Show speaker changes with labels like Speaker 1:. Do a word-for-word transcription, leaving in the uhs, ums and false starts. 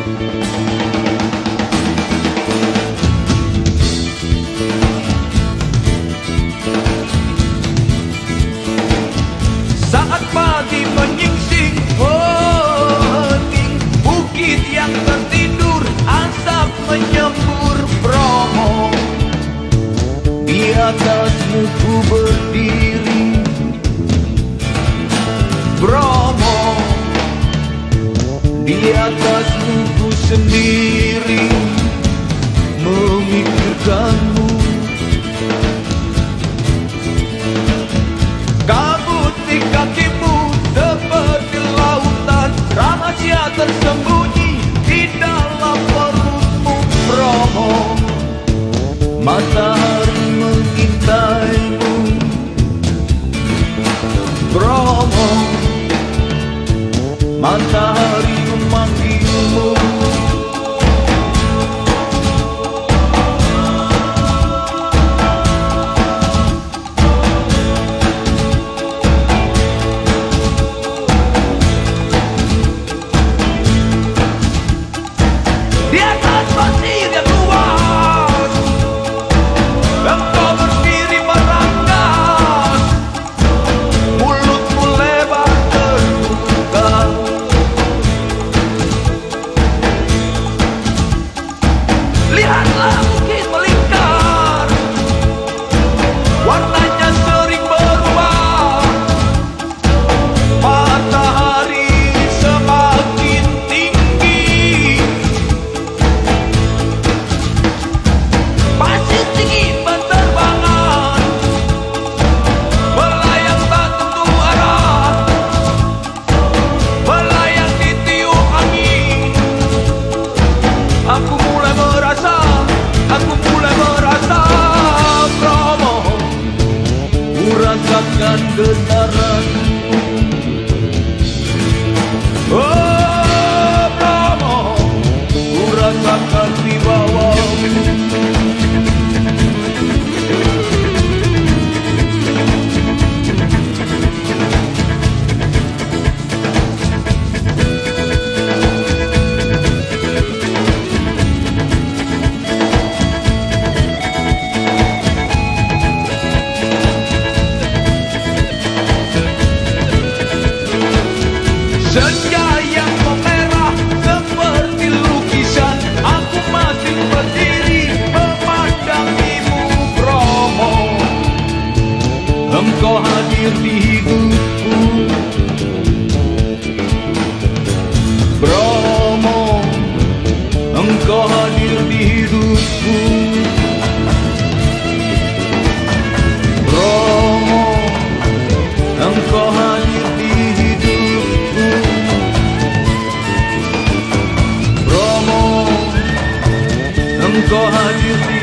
Speaker 1: Saat pagi menyingsing hening, bukit yang tertidur, asap menyembur Bromo. Di atasmu ku berdiri, Bromo. Di atasmu ku sendiri memikirkanmu. Kabut di kakimu seperti lautan, rahasia tersembunyi di dalam perutmu, Bromo. Matahari mengintaimu, Bromo. Matahari memanggilmu. Di atas pasir yang luas, engkau berdiri merangkak, mulutmu lebar terbuka. Lihatlah bukit melingkar, warnanya sering berubah. Matahari semakin tinggi, pasir tinggi berterbangan, melayang tak tentu arah, melayang ditiup angin. Aku mulai merasa, aku mulai merasa, Bromo. Ku rasakan getaran. Oh Bromo, ku rasakan di bawahmu. Senja yang memerah seperti lukisan, aku masih berdiri memandangimu, Bromo. Engkau hadir di hidupku, Bromo. Engkau hadir di hidupku, Bromo. Engkau hadir di hidupku, Bromo. Engkau hadir di